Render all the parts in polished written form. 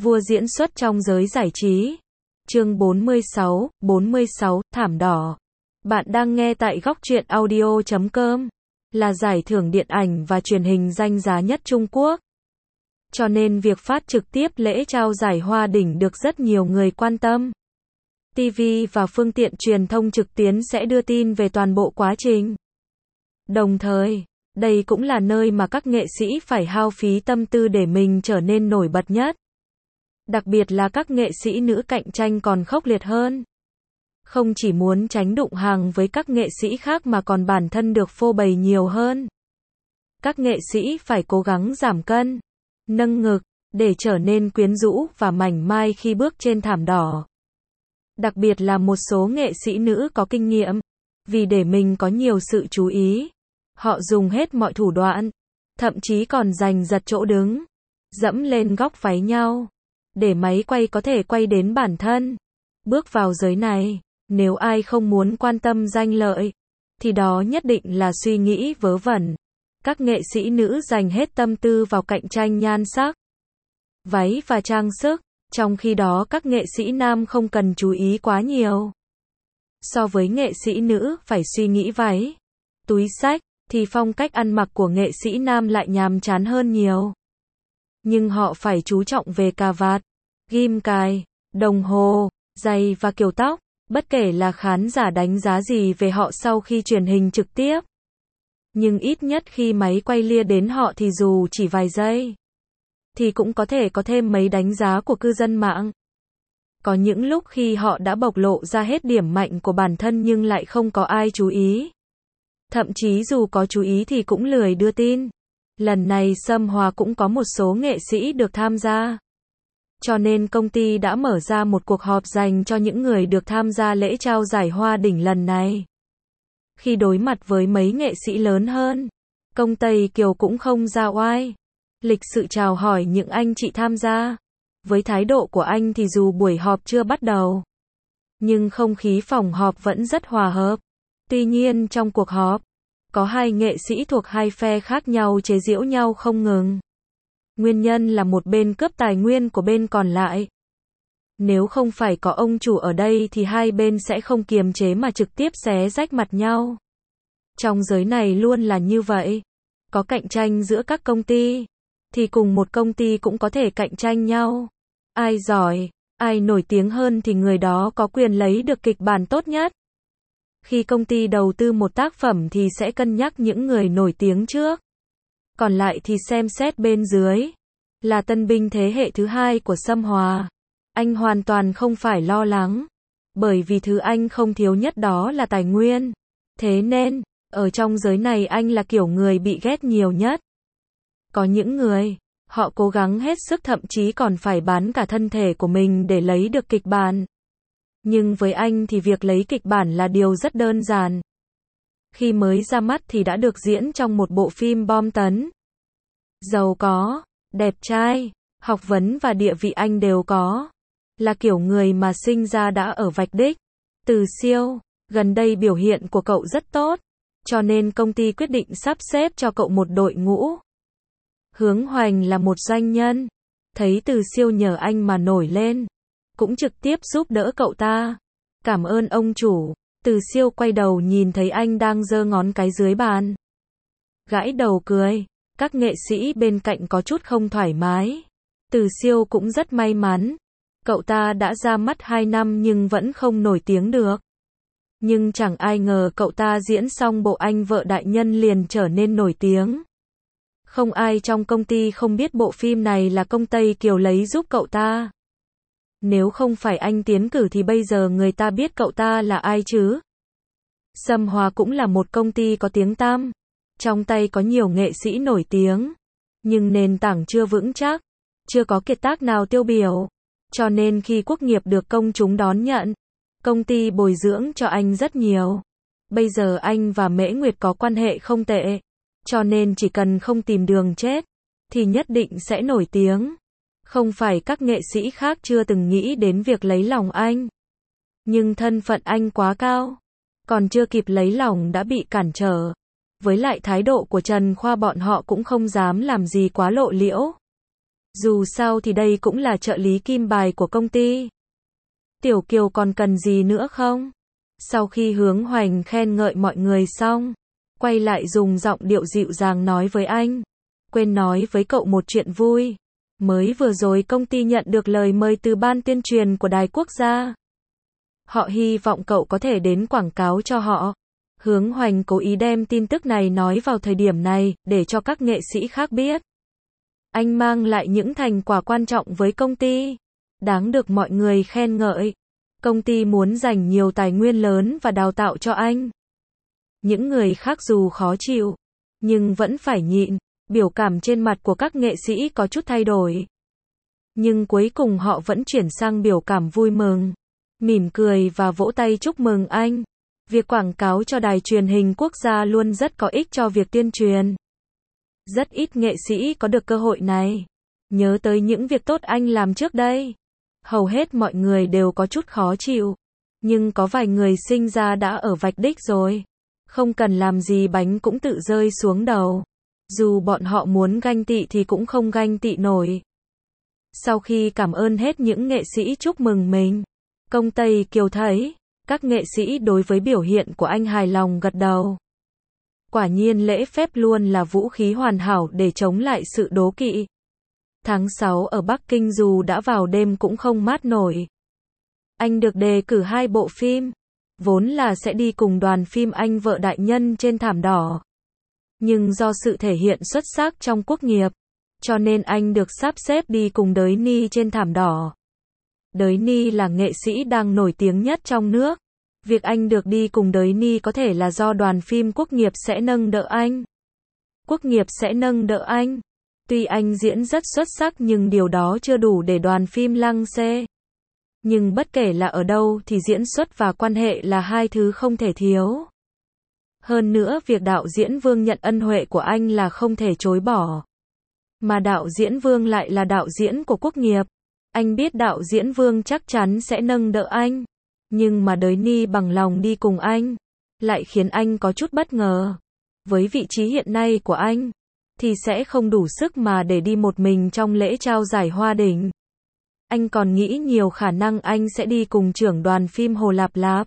Vua diễn xuất trong giới giải trí. Chương 46, Thảm đỏ. Bạn đang nghe tại góc truyện audio.com, là giải thưởng điện ảnh và truyền hình danh giá nhất Trung Quốc. Cho nên việc phát trực tiếp lễ trao giải Hoa đỉnh được rất nhiều người quan tâm. TV và phương tiện truyền thông trực tuyến sẽ đưa tin về toàn bộ quá trình. Đồng thời, đây cũng là nơi mà các nghệ sĩ phải hao phí tâm tư để mình trở nên nổi bật nhất. Đặc biệt là các nghệ sĩ nữ cạnh tranh còn khốc liệt hơn. Không chỉ muốn tránh đụng hàng với các nghệ sĩ khác mà còn bản thân được phô bày nhiều hơn. Các nghệ sĩ phải cố gắng giảm cân, nâng ngực, để trở nên quyến rũ và mảnh mai khi bước trên thảm đỏ. Đặc biệt là một số nghệ sĩ nữ có kinh nghiệm, vì để mình có nhiều sự chú ý, họ dùng hết mọi thủ đoạn, thậm chí còn giành giật chỗ đứng, dẫm lên góc váy nhau, để máy quay có thể quay đến bản thân. Bước vào giới này, nếu ai không muốn quan tâm danh lợi, thì đó nhất định là suy nghĩ vớ vẩn. Các nghệ sĩ nữ dành hết tâm tư vào cạnh tranh nhan sắc, váy và trang sức, trong khi đó các nghệ sĩ nam không cần chú ý quá nhiều. So với nghệ sĩ nữ phải suy nghĩ váy, túi xách, thì phong cách ăn mặc của nghệ sĩ nam lại nhàm chán hơn nhiều. Nhưng họ phải chú trọng về cà vạt, ghim cài, đồng hồ, giày và kiểu tóc, bất kể là khán giả đánh giá gì về họ sau khi truyền hình trực tiếp. Nhưng ít nhất khi máy quay lia đến họ thì dù chỉ vài giây, thì cũng có thể có thêm mấy đánh giá của cư dân mạng. Có những lúc khi họ đã bộc lộ ra hết điểm mạnh của bản thân nhưng lại không có ai chú ý. Thậm chí dù có chú ý thì cũng lười đưa tin. Lần này Sâm Hòa cũng có một số nghệ sĩ được tham gia. Cho nên công ty đã mở ra một cuộc họp dành cho những người được tham gia lễ trao giải Hoa đỉnh lần này. Khi đối mặt với mấy nghệ sĩ lớn hơn, công Tây Kiều cũng không ra oai. Lịch sự chào hỏi những anh chị tham gia. Với thái độ của anh thì dù buổi họp chưa bắt đầu, nhưng không khí phòng họp vẫn rất hòa hợp. Tuy nhiên trong cuộc họp, có hai nghệ sĩ thuộc hai phe khác nhau chế giễu nhau không ngừng. Nguyên nhân là một bên cướp tài nguyên của bên còn lại. Nếu không phải có ông chủ ở đây thì hai bên sẽ không kiềm chế mà trực tiếp xé rách mặt nhau. Trong giới này luôn là như vậy. Có cạnh tranh giữa các công ty, thì cùng một công ty cũng có thể cạnh tranh nhau. Ai giỏi, ai nổi tiếng hơn thì người đó có quyền lấy được kịch bản tốt nhất. Khi công ty đầu tư một tác phẩm thì sẽ cân nhắc những người nổi tiếng trước. Còn lại thì xem xét bên dưới. Là tân binh thế hệ thứ hai của Sâm Hòa, anh hoàn toàn không phải lo lắng. Bởi vì thứ anh không thiếu nhất đó là tài nguyên. Thế nên, ở trong giới này anh là kiểu người bị ghét nhiều nhất. Có những người, họ cố gắng hết sức thậm chí còn phải bán cả thân thể của mình để lấy được kịch bản. Nhưng với anh thì việc lấy kịch bản là điều rất đơn giản. Khi mới ra mắt thì đã được diễn trong một bộ phim bom tấn. Giàu có, đẹp trai, học vấn và địa vị anh đều có. Là kiểu người mà sinh ra đã ở vạch đích. Từ Siêu, gần đây biểu hiện của cậu rất tốt, cho nên công ty quyết định sắp xếp cho cậu một đội ngũ. Hướng Hoành là một doanh nhân, thấy Từ Siêu nhờ anh mà nổi lên, cũng trực tiếp giúp đỡ cậu ta. Cảm ơn ông chủ. Từ Siêu quay đầu nhìn thấy anh đang giơ ngón cái dưới bàn, gãi đầu cười. Các nghệ sĩ bên cạnh có chút không thoải mái. Từ Siêu cũng rất may mắn. Cậu ta đã ra mắt 2 năm nhưng vẫn không nổi tiếng được. Nhưng chẳng ai ngờ cậu ta diễn xong bộ Anh Vợ Đại Nhân liền trở nên nổi tiếng. Không ai trong công ty không biết bộ phim này là công Tây Kiều lấy giúp cậu ta. Nếu không phải anh tiến cử thì bây giờ người ta biết cậu ta là ai chứ? Sâm Hòa cũng là một công ty có tiếng tăm. Trong tay có nhiều nghệ sĩ nổi tiếng. Nhưng nền tảng chưa vững chắc. Chưa có kiệt tác nào tiêu biểu. Cho nên khi Quốc Nghiệp được công chúng đón nhận, công ty bồi dưỡng cho anh rất nhiều. Bây giờ anh và Mễ Nguyệt có quan hệ không tệ. Cho nên chỉ cần không tìm đường chết, thì nhất định sẽ nổi tiếng. Không phải các nghệ sĩ khác chưa từng nghĩ đến việc lấy lòng anh. Nhưng thân phận anh quá cao. Còn chưa kịp lấy lòng đã bị cản trở. Với lại thái độ của Trần Khoa bọn họ cũng không dám làm gì quá lộ liễu. Dù sao thì đây cũng là trợ lý kim bài của công ty. Tiểu Kiều còn cần gì nữa không? Sau khi Hướng Hoành khen ngợi mọi người xong, quay lại dùng giọng điệu dịu dàng nói với anh. Quên nói với cậu một chuyện vui. Mới vừa rồi công ty nhận được lời mời từ ban tuyên truyền của Đài Quốc gia. Họ hy vọng cậu có thể đến quảng cáo cho họ. Hướng Hoành cố ý đem tin tức này nói vào thời điểm này, để cho các nghệ sĩ khác biết. Anh mang lại những thành quả quan trọng với công ty. Đáng được mọi người khen ngợi. Công ty muốn dành nhiều tài nguyên lớn và đào tạo cho anh. Những người khác dù khó chịu, nhưng vẫn phải nhịn. Biểu cảm trên mặt của các nghệ sĩ có chút thay đổi. Nhưng cuối cùng họ vẫn chuyển sang biểu cảm vui mừng. Mỉm cười và vỗ tay chúc mừng anh. Việc quảng cáo cho đài truyền hình quốc gia luôn rất có ích cho việc tuyên truyền. Rất ít nghệ sĩ có được cơ hội này. Nhớ tới những việc tốt anh làm trước đây. Hầu hết mọi người đều có chút khó chịu. Nhưng có vài người sinh ra đã ở vạch đích rồi. Không cần làm gì bánh cũng tự rơi xuống đầu. Dù bọn họ muốn ganh tị thì cũng không ganh tị nổi. Sau khi cảm ơn hết những nghệ sĩ chúc mừng mình, Công Tây Kiều thấy các nghệ sĩ đối với biểu hiện của anh hài lòng gật đầu. Quả nhiên lễ phép luôn là vũ khí hoàn hảo để chống lại sự đố kỵ. Tháng 6 ở Bắc Kinh dù đã vào đêm cũng không mát nổi. Anh được đề cử 2 bộ phim, vốn là sẽ đi cùng đoàn phim Anh Vợ Đại Nhân trên thảm đỏ. Nhưng do sự thể hiện xuất sắc trong quốc nghiệp, cho nên anh được sắp xếp đi cùng Đới Ni trên thảm đỏ. Đới Ni là nghệ sĩ đang nổi tiếng nhất trong nước. Việc anh được đi cùng Đới Ni có thể là do đoàn phim quốc nghiệp sẽ nâng đỡ anh. Quốc nghiệp sẽ nâng đỡ anh. Tuy anh diễn rất xuất sắc nhưng điều đó chưa đủ để đoàn phim lăng xê. Nhưng bất kể là ở đâu thì diễn xuất và quan hệ là hai thứ không thể thiếu. Hơn nữa việc đạo diễn Vương nhận ân huệ của anh là không thể chối bỏ. Mà đạo diễn Vương lại là đạo diễn của quốc nghiệp. Anh biết đạo diễn Vương chắc chắn sẽ nâng đỡ anh. Nhưng mà Đới Ni bằng lòng đi cùng anh, lại khiến anh có chút bất ngờ. Với vị trí hiện nay của anh, thì sẽ không đủ sức mà để đi một mình trong lễ trao giải Hoa Đỉnh. Anh còn nghĩ nhiều khả năng anh sẽ đi cùng trưởng đoàn phim Hồ Lạp Lạp.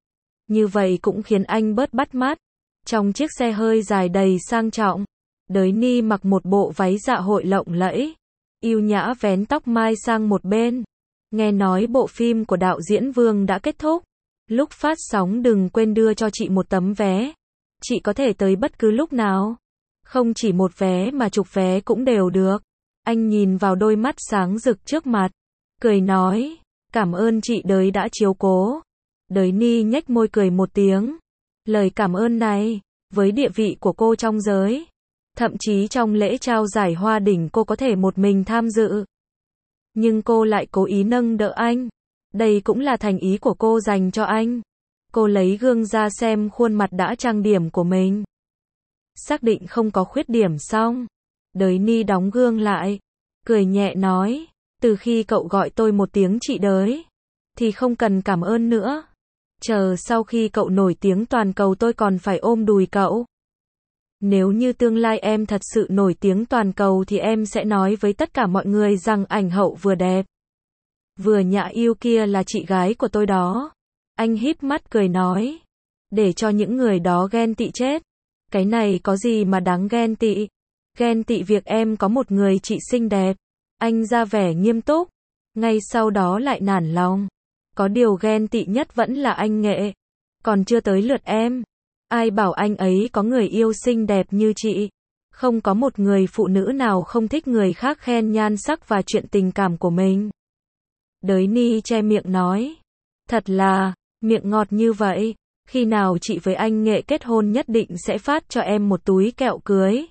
Như vậy cũng khiến anh bớt bắt mắt. Trong chiếc xe hơi dài đầy sang trọng, Đới Ni mặc một bộ váy dạ hội lộng lẫy, yêu nhã vén tóc mai sang một bên. Nghe nói bộ phim của đạo diễn Vương đã kết thúc. Lúc phát sóng đừng quên đưa cho chị một tấm vé. Chị có thể tới bất cứ lúc nào. Không chỉ một vé mà chục vé cũng đều được. Anh nhìn vào đôi mắt sáng rực trước mặt, cười nói, cảm ơn chị Đới đã chiếu cố. Đới Ni nhếch môi cười một tiếng. Lời cảm ơn này, với địa vị của cô trong giới, thậm chí trong lễ trao giải Hoa Đỉnh cô có thể một mình tham dự. Nhưng cô lại cố ý nâng đỡ anh. Đây cũng là thành ý của cô dành cho anh. Cô lấy gương ra xem khuôn mặt đã trang điểm của mình. Xác định không có khuyết điểm xong, Đới Ni đóng gương lại, cười nhẹ nói, từ khi cậu gọi tôi một tiếng chị Đới, thì không cần cảm ơn nữa. Chờ sau khi cậu nổi tiếng toàn cầu tôi còn phải ôm đùi cậu. Nếu như tương lai em thật sự nổi tiếng toàn cầu thì em sẽ nói với tất cả mọi người rằng ảnh hậu vừa đẹp, vừa nhã yêu kia là chị gái của tôi đó. Anh híp mắt cười nói, để cho những người đó ghen tị chết. Cái này có gì mà đáng ghen tị? Ghen tị việc em có một người chị xinh đẹp. Anh ra vẻ nghiêm túc, ngay sau đó lại nản lòng. Có điều ghen tị nhất vẫn là anh Nghệ. Còn chưa tới lượt em. Ai bảo anh ấy có người yêu xinh đẹp như chị. Không có một người phụ nữ nào không thích người khác khen nhan sắc và chuyện tình cảm của mình. Đới Ni che miệng nói, thật là, miệng ngọt như vậy. Khi nào chị với anh Nghệ kết hôn nhất định sẽ phát cho em một túi kẹo cưới.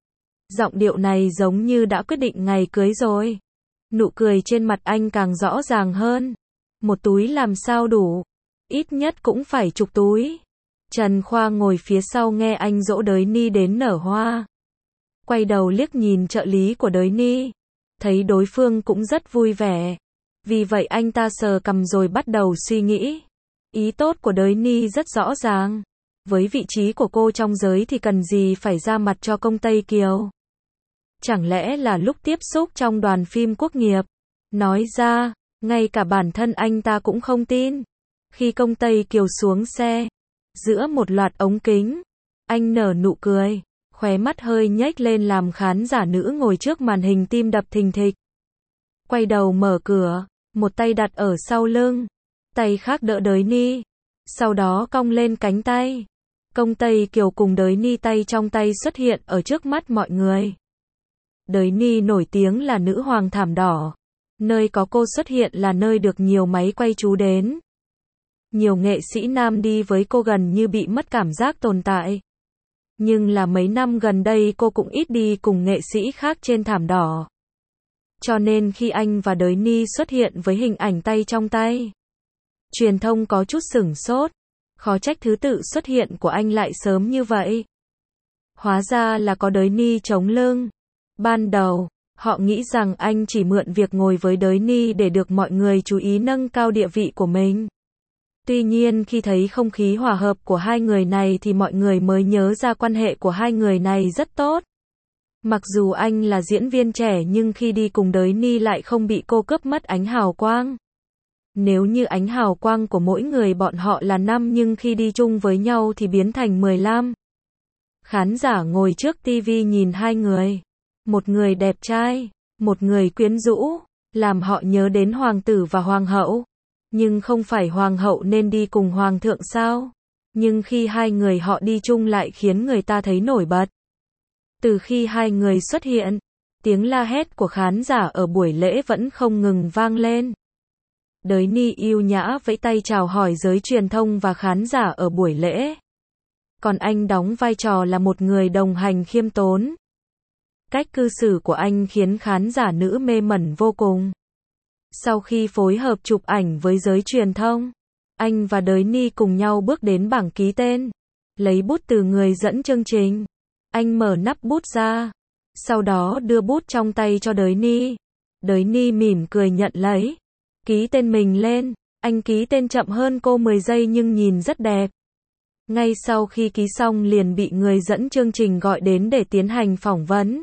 Giọng điệu này giống như đã quyết định ngày cưới rồi. Nụ cười trên mặt anh càng rõ ràng hơn. Một túi làm sao đủ? Ít nhất cũng phải chục túi. Trần Khoa ngồi phía sau nghe anh dỗ Đới Ni đến nở hoa. Quay đầu liếc nhìn trợ lý của Đới Ni. Thấy đối phương cũng rất vui vẻ. Vì vậy anh ta sờ cằm rồi bắt đầu suy nghĩ. Ý tốt của Đới Ni rất rõ ràng. Với vị trí của cô trong giới thì cần gì phải ra mặt cho Công Tây Kiều. Chẳng lẽ là lúc tiếp xúc trong đoàn phim Quốc nghiệp? Nói ra, ngay cả bản thân anh ta cũng không tin. Khi Công Tây Kiều xuống xe, giữa một loạt ống kính, anh nở nụ cười, khóe mắt hơi nhếch lên làm khán giả nữ ngồi trước màn hình tim đập thình thịch. Quay đầu mở cửa, một tay đặt ở sau lưng, tay khác đỡ Đới Ni, sau đó cong lên cánh tay. Công Tây Kiều cùng Đới Ni tay trong tay xuất hiện ở trước mắt mọi người. Đới Ni nổi tiếng là nữ hoàng thảm đỏ. Nơi có cô xuất hiện là nơi được nhiều máy quay chú đến. Nhiều nghệ sĩ nam đi với cô gần như bị mất cảm giác tồn tại. Nhưng là mấy năm gần đây cô cũng ít đi cùng nghệ sĩ khác trên thảm đỏ. Cho nên khi anh và Đới Ni xuất hiện với hình ảnh tay trong tay, truyền thông có chút sửng sốt. Khó trách thứ tự xuất hiện của anh lại sớm như vậy. Hóa ra là có Đới Ni chống lưng. Ban đầu, họ nghĩ rằng anh chỉ mượn việc ngồi với Đới Ni để được mọi người chú ý nâng cao địa vị của mình. Tuy nhiên khi thấy không khí hòa hợp của hai người này thì mọi người mới nhớ ra quan hệ của hai người này rất tốt. Mặc dù anh là diễn viên trẻ nhưng khi đi cùng Đới Ni lại không bị cô cướp mất ánh hào quang. Nếu như ánh hào quang của mỗi người bọn họ là 5 nhưng khi đi chung với nhau thì biến thành 15. Khán giả ngồi trước TV nhìn hai người. Một người đẹp trai, một người quyến rũ, làm họ nhớ đến hoàng tử và hoàng hậu. Nhưng không phải hoàng hậu nên đi cùng hoàng thượng sao? Nhưng khi hai người họ đi chung lại khiến người ta thấy nổi bật. Từ khi hai người xuất hiện, tiếng la hét của khán giả ở buổi lễ vẫn không ngừng vang lên. Đới Ni yêu nhã vẫy tay chào hỏi giới truyền thông và khán giả ở buổi lễ. Còn anh đóng vai trò là một người đồng hành khiêm tốn. Cách cư xử của anh khiến khán giả nữ mê mẩn vô cùng. Sau khi phối hợp chụp ảnh với giới truyền thông, anh và Đới Ni cùng nhau bước đến bảng ký tên. Lấy bút từ người dẫn chương trình. Anh mở nắp bút ra. Sau đó đưa bút trong tay cho Đới Ni. Đới Ni mỉm cười nhận lấy. Ký tên mình lên. Anh ký tên chậm hơn cô 10 giây nhưng nhìn rất đẹp. Ngay sau khi ký xong liền bị người dẫn chương trình gọi đến để tiến hành phỏng vấn.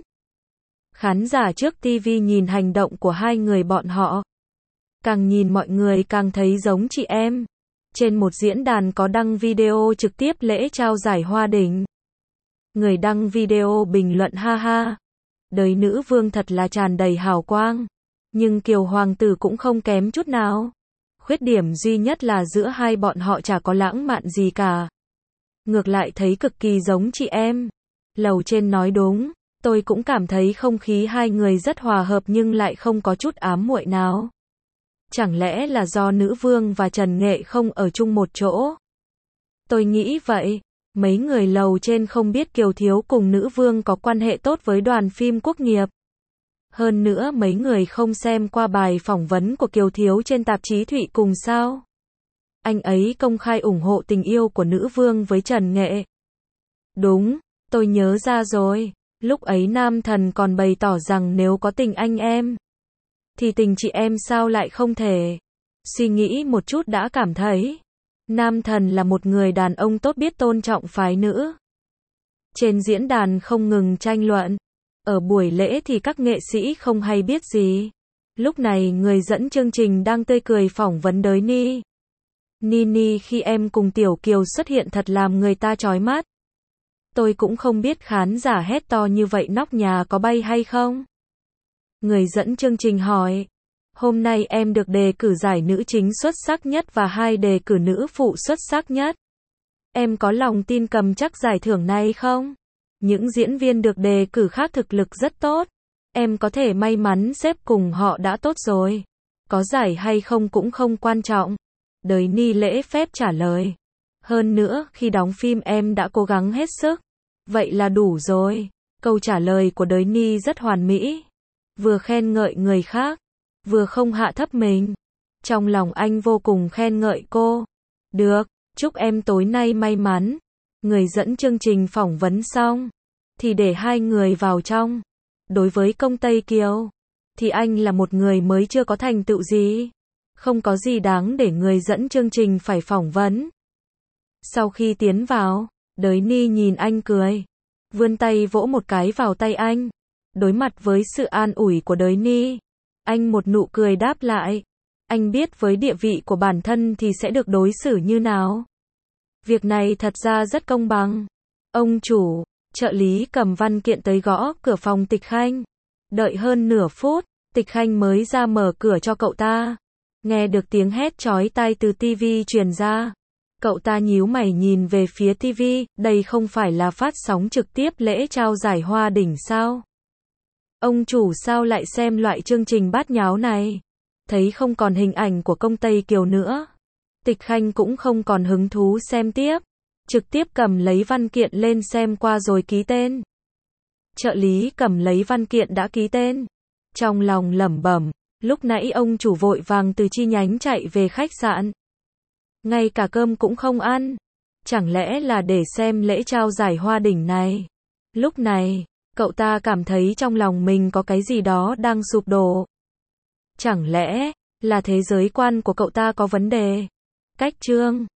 Khán giả trước TV nhìn hành động của hai người bọn họ. Càng nhìn mọi người càng thấy giống chị em. Trên một diễn đàn có đăng video trực tiếp lễ trao giải Hoa Đỉnh. Người đăng video bình luận ha ha. Đời nữ vương thật là tràn đầy hào quang. Nhưng Kiều hoàng tử cũng không kém chút nào. Khuyết điểm duy nhất là giữa hai bọn họ chả có lãng mạn gì cả. Ngược lại thấy cực kỳ giống chị em. Lầu trên nói đúng. Tôi cũng cảm thấy không khí hai người rất hòa hợp nhưng lại không có chút ám muội nào. Chẳng lẽ là do nữ vương và Trần Nghệ không ở chung một chỗ? Tôi nghĩ vậy. Mấy người lầu trên không biết Kiều Thiếu cùng nữ vương có quan hệ tốt với đoàn phim Quốc nghiệp. Hơn nữa mấy người không xem qua bài phỏng vấn của Kiều Thiếu trên tạp chí Thụy Cùng sao? Anh ấy công khai ủng hộ tình yêu của nữ vương với Trần Nghệ. Đúng, tôi nhớ ra rồi. Lúc ấy Nam Thần còn bày tỏ rằng nếu có tình anh em, thì tình chị em sao lại không thể. Suy nghĩ một chút đã cảm thấy Nam Thần là một người đàn ông tốt biết tôn trọng phái nữ. Trên diễn đàn không ngừng tranh luận. Ở buổi lễ thì các nghệ sĩ không hay biết gì. Lúc này người dẫn chương trình đang tươi cười phỏng vấn Đới Ni. Nini khi em cùng Tiểu Kiều xuất hiện thật làm người ta chói mắt. Tôi cũng không biết khán giả hét to như vậy nóc nhà có bay hay không? Người dẫn chương trình hỏi. Hôm nay em được đề cử giải nữ chính xuất sắc nhất và 2 đề cử nữ phụ xuất sắc nhất. Em có lòng tin cầm chắc giải thưởng này không? Những diễn viên được đề cử khác thực lực rất tốt. Em có thể may mắn xếp cùng họ đã tốt rồi. Có giải hay không cũng không quan trọng. Đới Ni lễ phép trả lời. Hơn nữa, khi đóng phim em đã cố gắng hết sức. Vậy là đủ rồi. Câu trả lời của Đới Ni rất hoàn mỹ. Vừa khen ngợi người khác, vừa không hạ thấp mình. Trong lòng anh vô cùng khen ngợi cô. Được, chúc em tối nay may mắn. Người dẫn chương trình phỏng vấn xong, thì để hai người vào trong. Đối với Công Tây Kiều, thì anh là một người mới chưa có thành tựu gì. Không có gì đáng để người dẫn chương trình phải phỏng vấn. Sau khi tiến vào, Đới Ni nhìn anh cười. Vươn tay vỗ một cái vào tay anh. Đối mặt với sự an ủi của Đới Ni, anh một nụ cười đáp lại. Anh biết với địa vị của bản thân thì sẽ được đối xử như nào. Việc này thật ra rất công bằng. Ông chủ, trợ lý cầm văn kiện tới gõ cửa phòng Tịch Khanh. Đợi hơn nửa phút, Tịch Khanh mới ra mở cửa cho cậu ta. Nghe được tiếng hét chói tai từ tivi truyền ra. Cậu ta nhíu mày nhìn về phía tivi, đây không phải là phát sóng trực tiếp lễ trao giải Hoa Đỉnh sao? Ông chủ sao lại xem loại chương trình bát nháo này? Thấy không còn hình ảnh của công Tây Kiều nữa. Tịch Khanh cũng không còn hứng thú xem tiếp. Trực tiếp cầm lấy văn kiện lên xem qua rồi ký tên. Trợ lý cầm lấy văn kiện đã ký tên. Trong lòng lẩm bẩm, lúc nãy ông chủ vội vàng từ chi nhánh chạy về khách sạn. Ngay cả cơm cũng không ăn. Chẳng lẽ là để xem lễ trao giải Hoa Đỉnh này? Lúc này, cậu ta cảm thấy trong lòng mình có cái gì đó đang sụp đổ. Chẳng lẽ là thế giới quan của cậu ta có vấn đề? Cách chương